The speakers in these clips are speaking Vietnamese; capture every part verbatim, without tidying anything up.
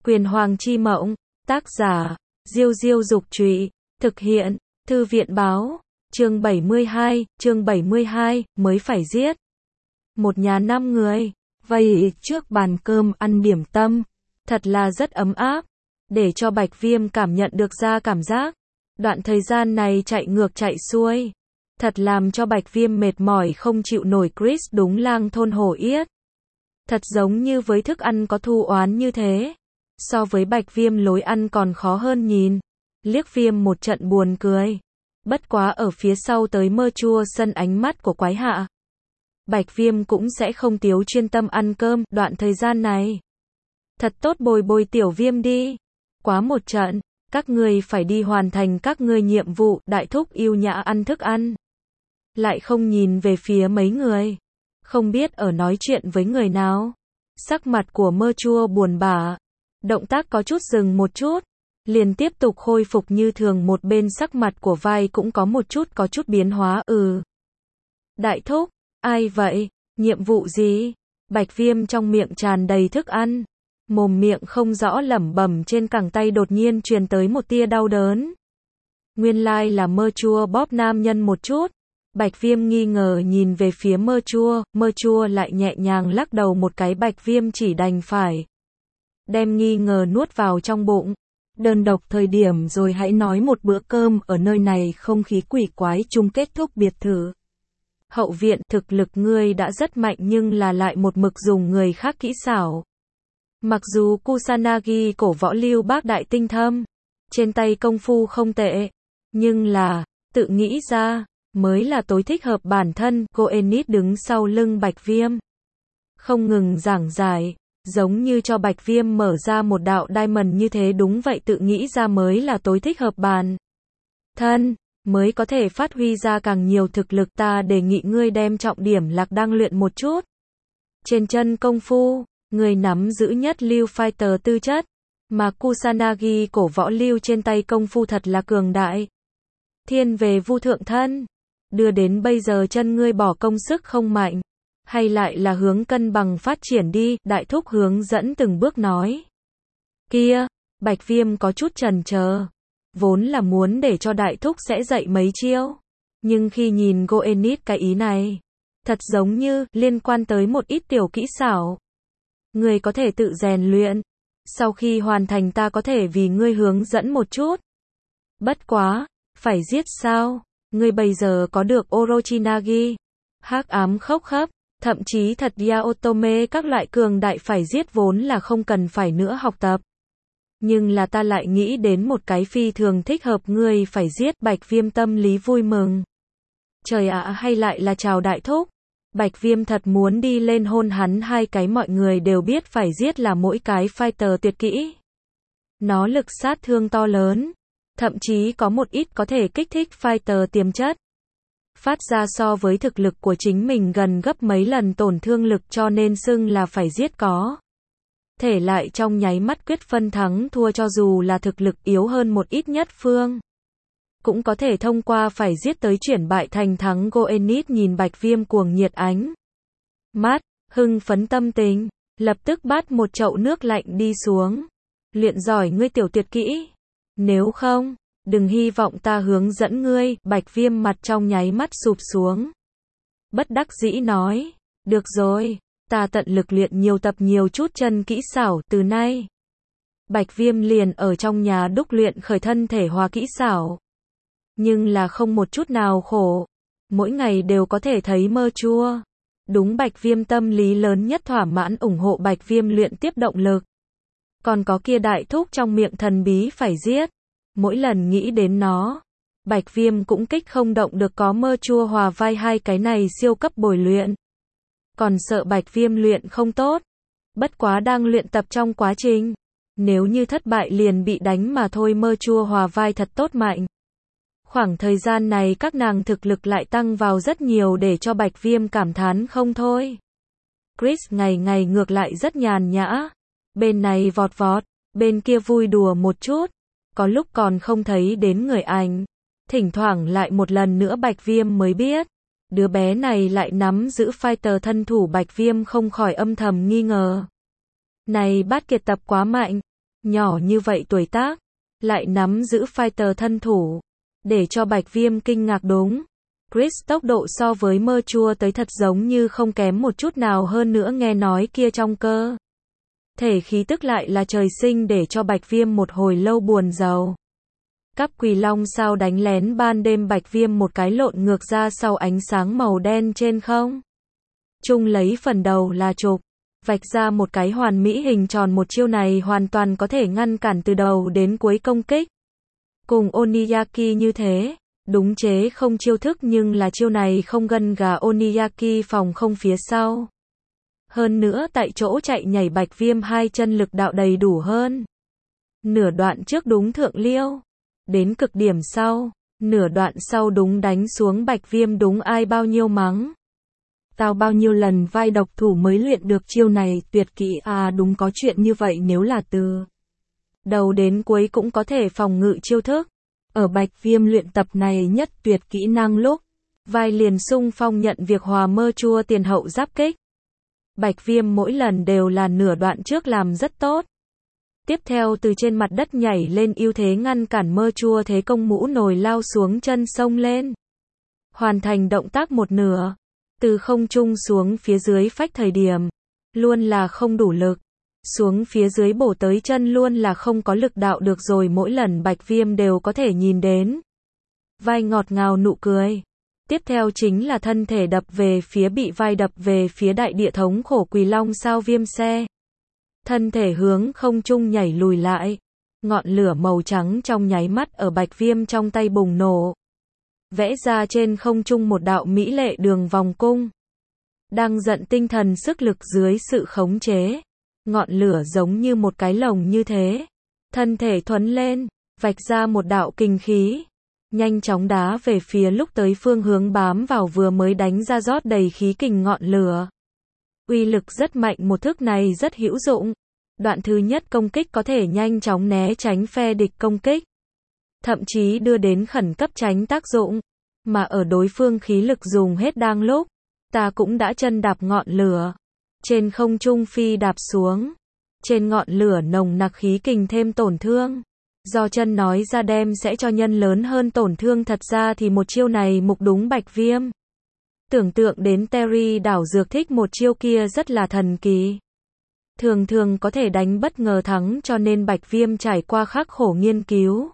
Quyền Hoàng Chi Mộng, tác giả, Diêu Diêu Dục Trụy, thực hiện, Thư viện Báo, chương bảy mươi hai, chương bảy mươi hai, mới phải giết. Một nhà năm người, vây trước bàn cơm ăn điểm tâm, thật là rất ấm áp, để cho Bạch Viêm cảm nhận được ra cảm giác. Đoạn thời gian này chạy ngược chạy xuôi, thật làm cho Bạch Viêm mệt mỏi không chịu nổi. Chris đúng lang thôn hổ yết. Thật giống như với thức ăn có thù oán như thế. So với Bạch Viêm lối ăn còn khó hơn nhìn. Liếc Viêm một trận buồn cười. Bất quá ở phía sau tới mơ chua sân ánh mắt của quái hạ. Bạch Viêm cũng sẽ không thiếu chuyên tâm ăn cơm đoạn thời gian này. Thật tốt bồi bồi tiểu Viêm đi. Quá một trận, các ngươi phải đi hoàn thành các ngươi nhiệm vụ. Đại thúc yêu nhã ăn thức ăn. Lại không nhìn về phía mấy người. Không biết ở nói chuyện với người nào. Sắc mặt của mơ chua buồn bã. Động tác có chút dừng một chút. Liền tiếp tục khôi phục như thường. Một bên sắc mặt của vai cũng có một chút có chút biến hóa. Ừ. Đại thúc, ai vậy? Nhiệm vụ gì? Bạch Viêm trong miệng tràn đầy thức ăn. Mồm miệng không rõ lẩm bẩm, trên cẳng tay đột nhiên truyền tới một tia đau đớn. Nguyên lai là mơ chua bóp nam nhân một chút. Bạch Viêm nghi ngờ nhìn về phía mơ chua, mơ chua lại nhẹ nhàng lắc đầu một cái. Bạch Viêm chỉ đành phải đem nghi ngờ nuốt vào trong bụng. Đơn độc thời điểm rồi hãy nói một bữa cơm ở nơi này không khí quỷ quái chung kết thúc biệt thự. Hậu viện, thực lực ngươi đã rất mạnh nhưng là lại một mực dùng người khác kỹ xảo. Mặc dù Kusanagi cổ võ lưu bác đại tinh thâm, trên tay công phu không tệ, nhưng là, tự nghĩ ra, mới là tối thích hợp bản thân. Goenit đứng sau lưng Bạch Viêm. Không ngừng giảng giải, giống như cho Bạch Viêm mở ra một đạo diamond như thế. Đúng vậy, tự nghĩ ra mới là tối thích hợp bản thân, mới có thể phát huy ra càng nhiều thực lực. Ta đề nghị ngươi đem trọng điểm lạc đang luyện một chút. Trên chân công phu, người nắm giữ nhất lưu fighter tư chất, mà Kusanagi cổ võ lưu trên tay công phu thật là cường đại. Thiên về vu thượng thân, đưa đến bây giờ chân ngươi bỏ công sức không mạnh, hay lại là hướng cân bằng phát triển đi. Đại thúc hướng dẫn từng bước nói. Kia, Bạch Viêm có chút chần chờ, vốn là muốn để cho đại thúc sẽ dạy mấy chiêu, nhưng khi nhìn Goenit cái ý này, thật giống như liên quan tới một ít tiểu kỹ xảo. Ngươi có thể tự rèn luyện, sau khi hoàn thành ta có thể vì ngươi hướng dẫn một chút. Bất quá, phải giết sao? Ngươi bây giờ có được Orochinagi, hắc ám khốc khắp, thậm chí thật Yaotome các loại cường đại phải giết vốn là không cần phải nữa học tập. Nhưng là ta lại nghĩ đến một cái phi thường thích hợp, ngươi phải giết. Bạch Viêm tâm lý vui mừng. Trời ạ, hay lại là chào đại thúc. Bạch Viêm thật muốn đi lên hôn hắn hai cái. Mọi người đều biết phải giết là mỗi cái fighter tuyệt kỹ. Nó lực sát thương to lớn, thậm chí có một ít có thể kích thích fighter tiềm chất. Phát ra so với thực lực của chính mình gần gấp mấy lần tổn thương lực, cho nên xưng là phải giết có thể lại trong nháy mắt quyết phân thắng thua. Cho dù là thực lực yếu hơn một ít nhất phương, cũng có thể thông qua phải giết tới chuyển bại thành thắng. Goenit nhìn Bạch Viêm cuồng nhiệt ánh mắt, hưng phấn tâm tình, lập tức bắt một chậu nước lạnh đi xuống. Luyện giỏi ngươi tiểu tuyệt kỹ, nếu không, đừng hy vọng ta hướng dẫn ngươi. Bạch Viêm mặt trong nháy mắt sụp xuống. Bất đắc dĩ nói, được rồi, ta tận lực luyện nhiều tập nhiều chút chân kỹ xảo. Từ nay, Bạch Viêm liền ở trong nhà đúc luyện khởi thân thể hòa kỹ xảo. Nhưng là không một chút nào khổ. Mỗi ngày đều có thể thấy mơ chua. Đúng Bạch Viêm tâm lý lớn nhất thỏa mãn, ủng hộ Bạch Viêm luyện tiếp động lực. Còn có kia đại thúc trong miệng thần bí phải giết. Mỗi lần nghĩ đến nó, Bạch Viêm cũng kích không động được. Có mơ chua hòa vai hai cái này siêu cấp bồi luyện, còn sợ Bạch Viêm luyện không tốt. Bất quá đang luyện tập trong quá trình, nếu như thất bại liền bị đánh mà thôi. Mơ chua hòa vai thật tốt mạnh. Khoảng thời gian này các nàng thực lực lại tăng vào rất nhiều, để cho Bạch Viêm cảm thán không thôi. Chris ngày ngày ngược lại rất nhàn nhã, bên này vọt vọt, bên kia vui đùa một chút, có lúc còn không thấy đến người ảnh. Thỉnh thoảng lại một lần nữa Bạch Viêm mới biết, đứa bé này lại nắm giữ fighter thân thủ. Bạch Viêm không khỏi âm thầm nghi ngờ. Này bát kiệt tập quá mạnh, Nhỏ như vậy tuổi tác, lại nắm giữ fighter thân thủ, để cho Bạch Viêm kinh ngạc đúng. Chris tốc độ so với mơ chua tới thật giống như không kém một chút nào, hơn nữa nghe nói kia trong cơ thể khí tức lại là trời sinh để cho Bạch Viêm một hồi lâu buồn rầu. Cắp Quỳ Long sao đánh lén ban đêm, Bạch Viêm một cái lộn ngược ra sau ánh sáng màu đen trên không trung, lấy phần đầu là trục, vạch ra một cái hoàn mỹ hình tròn. Một chiêu này hoàn toàn có thể ngăn cản từ đầu đến cuối công kích. Cùng Oniyaki như thế, đúng chế không chiêu thức, nhưng là chiêu này không gân gà, Oniyaki phòng không phía sau. Hơn nữa tại chỗ chạy nhảy Bạch Viêm hai chân lực đạo đầy đủ hơn. Nửa đoạn trước đúng thượng liêu, đến cực điểm sau, nửa đoạn sau đúng đánh xuống Bạch Viêm đúng ai bao nhiêu mắng. Tao bao nhiêu lần vai độc thủ mới luyện được chiêu này, tuyệt kỹ à, đúng có chuyện như vậy, nếu là từ đầu đến cuối cũng có thể phòng ngự chiêu thức. Ở Bạch Viêm luyện tập này nhất tuyệt kỹ năng lúc, vai liền xung phong nhận việc hòa mơ chua tiền hậu giáp kích. Bạch Viêm mỗi lần đều là nửa đoạn trước làm rất tốt. Tiếp theo từ trên mặt đất nhảy lên ưu thế ngăn cản mơ chua thế công, mũ nồi lao xuống chân sông lên. Hoàn thành động tác một nửa, từ không trung xuống phía dưới phách thời điểm, luôn là không đủ lực. Xuống phía dưới bổ tới chân luôn là không có lực đạo được rồi, mỗi lần Bạch Viêm đều có thể nhìn đến vai ngọt ngào nụ cười. Tiếp theo chính là thân thể đập về phía, bị vai đập về phía đại địa thống khổ Quỳ Long sao Viêm xe. Thân thể hướng không trung nhảy lùi lại. Ngọn lửa màu trắng trong nháy mắt ở Bạch Viêm trong tay bùng nổ. Vẽ ra trên không trung một đạo mỹ lệ đường vòng cung. Đang giận tinh thần sức lực dưới sự khống chế. Ngọn lửa giống như một cái lồng như thế. Thân thể thuấn lên, vạch ra một đạo kình khí. Nhanh chóng đá về phía, lúc tới phương hướng bám vào vừa mới đánh ra rót đầy khí kình ngọn lửa. Uy lực rất mạnh, một thức này rất hữu dụng. Đoạn thứ nhất công kích có thể nhanh chóng né tránh phe địch công kích. Thậm chí đưa đến khẩn cấp tránh tác dụng. Mà ở đối phương khí lực dùng hết đang lúc, ta cũng đã chân đạp ngọn lửa. Trên không trung phi đạp xuống. Trên ngọn lửa nồng nặc khí kình thêm tổn thương. Do chân nói ra đem sẽ cho nhân lớn hơn tổn thương, thật ra thì một chiêu này mục đúng Bạch Viêm. Tưởng tượng đến Terry đảo dược thích một chiêu kia rất là thần kỳ. Thường thường có thể đánh bất ngờ thắng, cho nên Bạch Viêm trải qua khắc khổ nghiên cứu.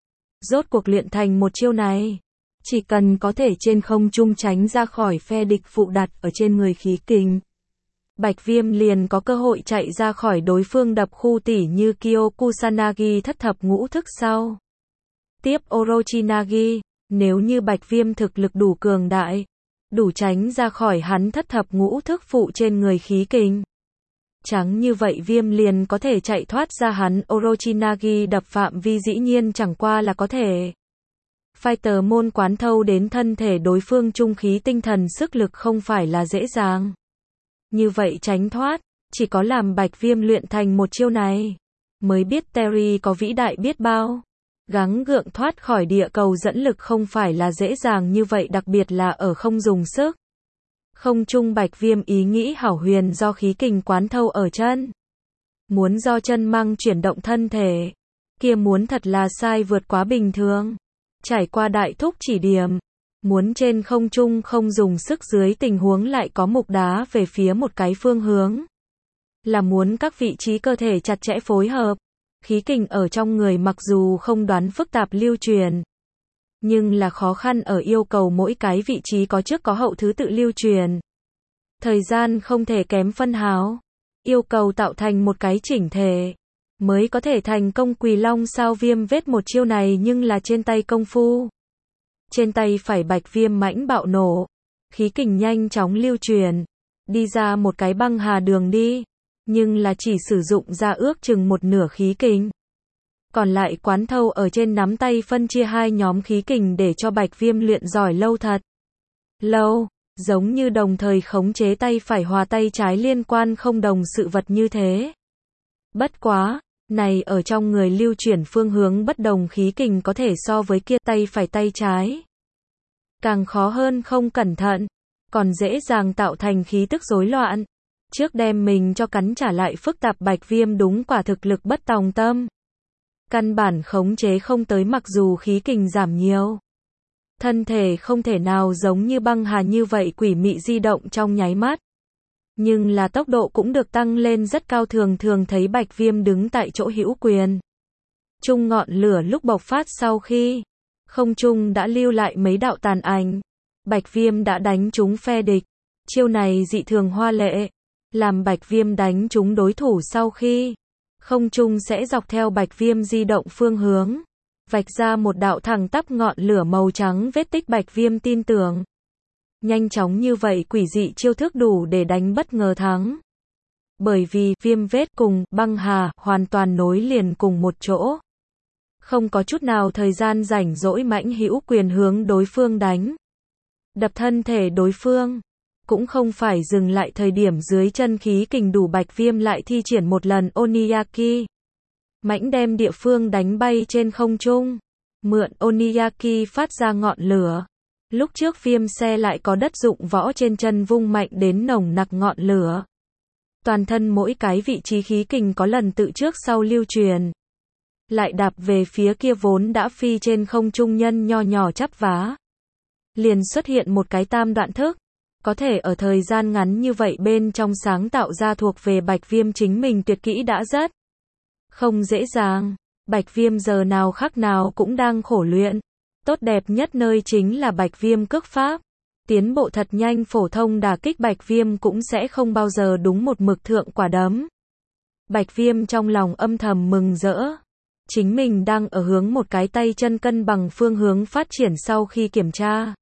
Rốt cuộc luyện thành một chiêu này. Chỉ cần có thể trên không trung tránh ra khỏi phe địch phụ đặt ở trên người khí kình, Bạch Viêm liền có cơ hội chạy ra khỏi đối phương đập khu, tỉ như Kyokusanagi thất thập ngũ thức sau. Tiếp Orochinagi, nếu như Bạch Viêm thực lực đủ cường đại, đủ tránh ra khỏi hắn thất thập ngũ thức phụ trên người khí kình. Chẳng như vậy Viêm liền có thể chạy thoát ra hắn Orochinagi đập phạm vi, dĩ nhiên chẳng qua là có thể. Fighter môn quán thâu đến thân thể đối phương trung khí tinh thần sức lực không phải là dễ dàng. Như vậy tránh thoát, chỉ có làm Bạch Viêm luyện thành một chiêu này, mới biết Terry có vĩ đại biết bao. Gắng gượng thoát khỏi địa cầu dẫn lực không phải là dễ dàng như vậy, đặc biệt là ở không dùng sức. Không trung Bạch Viêm ý nghĩ hảo huyền, do khí kình quán thâu ở chân. Muốn do chân mang chuyển động thân thể, kia muốn thật là sai vượt quá bình thường. Trải qua đại thúc chỉ điểm, muốn trên không trung không dùng sức dưới tình huống lại có mục đá về phía một cái phương hướng. Là muốn các vị trí cơ thể chặt chẽ phối hợp. Khí kình ở trong người mặc dù không đoán phức tạp lưu truyền, nhưng là khó khăn ở yêu cầu mỗi cái vị trí có trước có hậu thứ tự lưu truyền. Thời gian không thể kém phân hào. Yêu cầu tạo thành một cái chỉnh thể, mới có thể thành công. Quỳ Long sao Viêm vết một chiêu này nhưng là trên tay công phu. Trên tay phải Bạch Viêm mãnh bạo nổ. Khí kình nhanh chóng lưu truyền. Đi ra một cái băng hà đường đi. Nhưng là chỉ sử dụng ra ước chừng một nửa khí kình. Còn lại quán thâu ở trên nắm tay, phân chia hai nhóm khí kình để cho Bạch Viêm luyện giỏi lâu thật. Lâu, giống như đồng thời khống chế tay phải hòa tay trái liên quan không đồng sự vật như thế. Bất quá, này ở trong người lưu chuyển phương hướng bất đồng khí kình có thể so với kia tay phải tay trái. Càng khó hơn, không cẩn thận, còn dễ dàng tạo thành khí tức rối loạn. trước đem mình cho cắn trả lại phức tạp Bạch Viêm đúng quả thực lực bất tòng tâm. Căn bản khống chế không tới mặc dù khí kình giảm nhiều. Thân thể không thể nào giống như băng hà như vậy quỷ mị di động trong nháy mắt. Nhưng là tốc độ cũng được tăng lên rất cao, thường thường thấy Bạch Viêm đứng tại chỗ hữu quyền. Trung ngọn lửa lúc bộc phát sau khi không trung đã lưu lại mấy đạo tàn ảnh. Bạch Viêm đã đánh trúng phe địch. Chiêu này dị thường hoa lệ. Làm Bạch Viêm đánh trúng đối thủ sau khi không trung sẽ dọc theo Bạch Viêm di động phương hướng. Vạch ra một đạo thẳng tắp ngọn lửa màu trắng vết tích. Bạch Viêm tin tưởng. Nhanh chóng như vậy quỷ dị chiêu thức đủ để đánh bất ngờ thắng. Bởi vì viêm vết cùng băng hà hoàn toàn nối liền cùng một chỗ. Không có chút nào thời gian rảnh rỗi mãnh hữu quyền hướng đối phương đánh. Đập thân thể đối phương. Cũng không phải dừng lại thời điểm dưới chân khí kình đủ, Bạch Viêm lại thi triển một lần Oniyaki. Mãnh đem địa phương đánh bay trên không trung. Mượn Oniyaki phát ra ngọn lửa. Lúc trước Viêm xe lại có đất dụng võ trên chân vung mạnh đến nồng nặc ngọn lửa. Toàn thân mỗi cái vị trí khí kình có lần tự trước sau lưu truyền. Lại đạp về phía kia vốn đã phi trên không trung nhân nho nhỏ chắp vá. Liền xuất hiện một cái tam đoạn thức. Có thể ở thời gian ngắn như vậy bên trong sáng tạo ra thuộc về Bạch Viêm chính mình tuyệt kỹ đã rất không dễ dàng. Bạch Viêm giờ nào khắc nào cũng đang khổ luyện. Tốt đẹp nhất nơi chính là Bạch Viêm cước pháp. Tiến bộ thật nhanh, phổ thông đả kích Bạch Viêm cũng sẽ không bao giờ đúng một mực thượng quả đấm. Bạch Viêm trong lòng âm thầm mừng rỡ. Chính mình đang ở hướng một cái tay chân cân bằng phương hướng phát triển sau khi kiểm tra.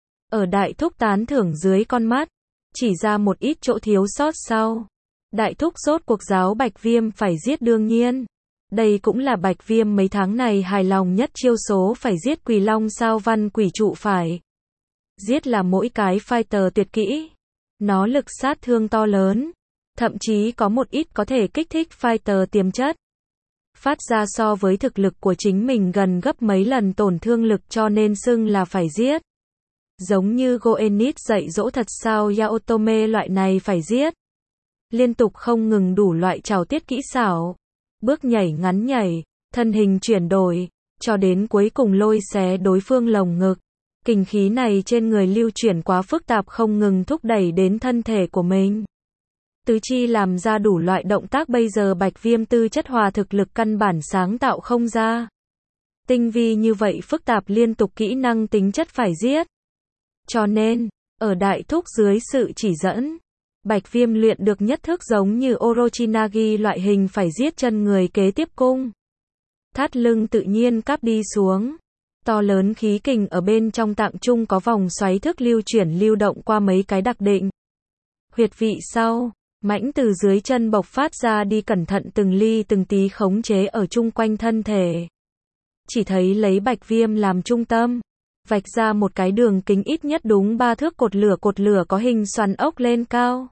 Ở đại thúc tán thưởng dưới con mắt, chỉ ra một ít chỗ thiếu sót sau. Đại thúc rốt cuộc giáo Bạch Viêm phải giết, đương nhiên. Đây cũng là Bạch Viêm mấy tháng này hài lòng nhất chiêu số phải giết Quỳ Long sao văn quỷ trụ phải. Giết là mỗi cái fighter tuyệt kỹ. Nó lực sát thương to lớn. Thậm chí có một ít có thể kích thích fighter tiềm chất. Phát ra so với thực lực của chính mình gần gấp mấy lần tổn thương lực, cho nên xưng là phải giết. Giống như Goenit dạy dỗ thật sao Yaotome loại này phải giết. Liên tục không ngừng đủ loại trào tiết kỹ xảo. Bước nhảy ngắn nhảy, thân hình chuyển đổi, cho đến cuối cùng lôi xé đối phương lồng ngực. Kình khí này trên người lưu chuyển quá phức tạp, không ngừng thúc đẩy đến thân thể của mình. Tứ chi làm ra đủ loại động tác, bây giờ Bạch Viêm tư chất hòa thực lực căn bản sáng tạo không ra. Tinh vi như vậy phức tạp liên tục kỹ năng tính chất phải giết. Cho nên, ở đại thúc dưới sự chỉ dẫn, Bạch Viêm luyện được nhất thức giống như Orochinagi loại hình phải giết chân người kế tiếp cung. Thắt lưng tự nhiên cáp đi xuống. To lớn khí kình ở bên trong tạng trung có vòng xoáy thức lưu chuyển lưu động qua mấy cái đặc định. Huyệt vị sau, mãnh từ dưới chân bộc phát ra đi, cẩn thận từng ly từng tí khống chế ở chung quanh thân thể. Chỉ thấy lấy Bạch Viêm làm trung tâm, vạch ra một cái đường kính ít nhất đúng ba thước cột lửa, cột lửa có hình xoắn ốc lên cao.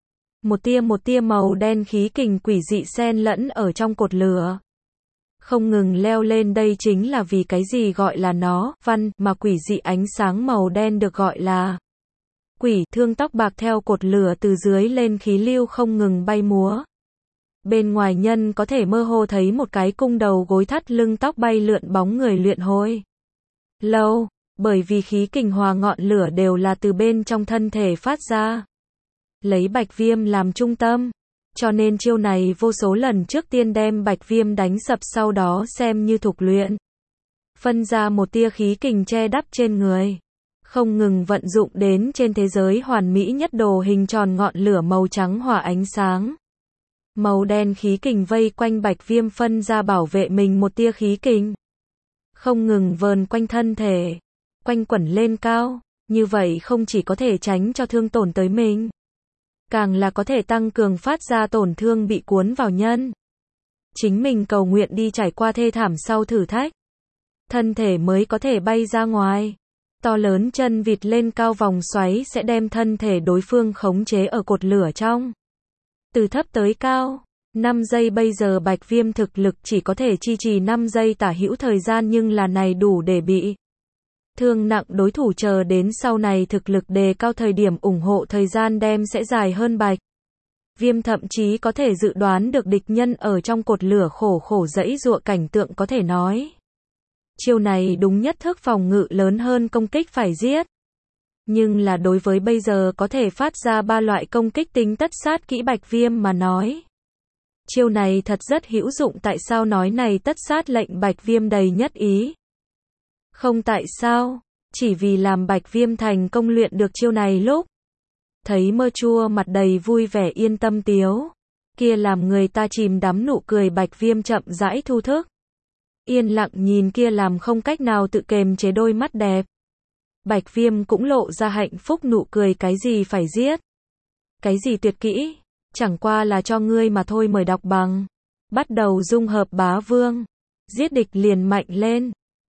Một tia một tia màu đen khí kình quỷ dị xen lẫn ở trong cột lửa. Không ngừng leo lên, đây chính là vì cái gì gọi là nó, văn, mà quỷ dị ánh sáng màu đen được gọi là quỷ thương tóc bạc, theo cột lửa từ dưới lên khí lưu không ngừng bay múa. Bên ngoài nhân có thể mơ hồ thấy một cái cung đầu gối thắt lưng tóc bay lượn bóng người luyện hồi lâu, bởi vì khí kình hòa ngọn lửa đều là từ bên trong thân thể phát ra. Lấy Bạch Viêm làm trung tâm, cho nên chiêu này vô số lần trước tiên đem Bạch Viêm đánh sập, sau đó xem như thục luyện. Phân ra một tia khí kình che đắp trên người, không ngừng vận dụng đến trên thế giới hoàn mỹ nhất đồ hình tròn ngọn lửa màu trắng hỏa ánh sáng. Màu đen khí kình vây quanh Bạch Viêm, phân ra bảo vệ mình một tia khí kình. Không ngừng vờn quanh thân thể, quanh quẩn lên cao, như vậy không chỉ có thể tránh cho thương tổn tới mình, càng là có thể tăng cường phát ra tổn thương bị cuốn vào nhân. Chính mình cầu nguyện đi trải qua thê thảm sau thử thách, thân thể mới có thể bay ra ngoài. To lớn chân vịt lên cao, vòng xoáy sẽ đem thân thể đối phương khống chế ở cột lửa trong. Từ thấp tới cao, năm giây, bây giờ Bạch Viêm thực lực chỉ có thể chi trì năm giây tả hữu thời gian, nhưng là này đủ để bị thương nặng đối thủ, chờ đến sau này thực lực đề cao thời điểm ủng hộ thời gian đem sẽ dài hơn. Bạch Viêm thậm chí có thể dự đoán được địch nhân ở trong cột lửa khổ khổ giãy giụa, cảnh tượng có thể nói. Chiêu này đúng nhất thức phòng ngự lớn hơn công kích phải giết. Nhưng là đối với bây giờ có thể phát ra ba loại công kích tính tất sát kỹ Bạch Viêm mà nói. Chiêu này thật rất hữu dụng, tại sao nói này tất sát lệnh Bạch Viêm đầy nhất ý? Không tại sao, chỉ vì làm Bạch Viêm thành công luyện được chiêu này lúc thấy Mơ Chua mặt đầy vui vẻ yên tâm tiếu, kia làm người ta chìm đắm nụ cười. Bạch Viêm chậm rãi thu thức, yên lặng nhìn kia làm không cách nào tự kềm chế đôi mắt đẹp. Bạch Viêm cũng lộ ra hạnh phúc nụ cười. Cái gì phải giết? Cái gì tuyệt kỹ? Chẳng qua là cho ngươi mà thôi. Mời đọc bằng. Bắt đầu dung hợp bá vương. Giết địch liền mạnh lên.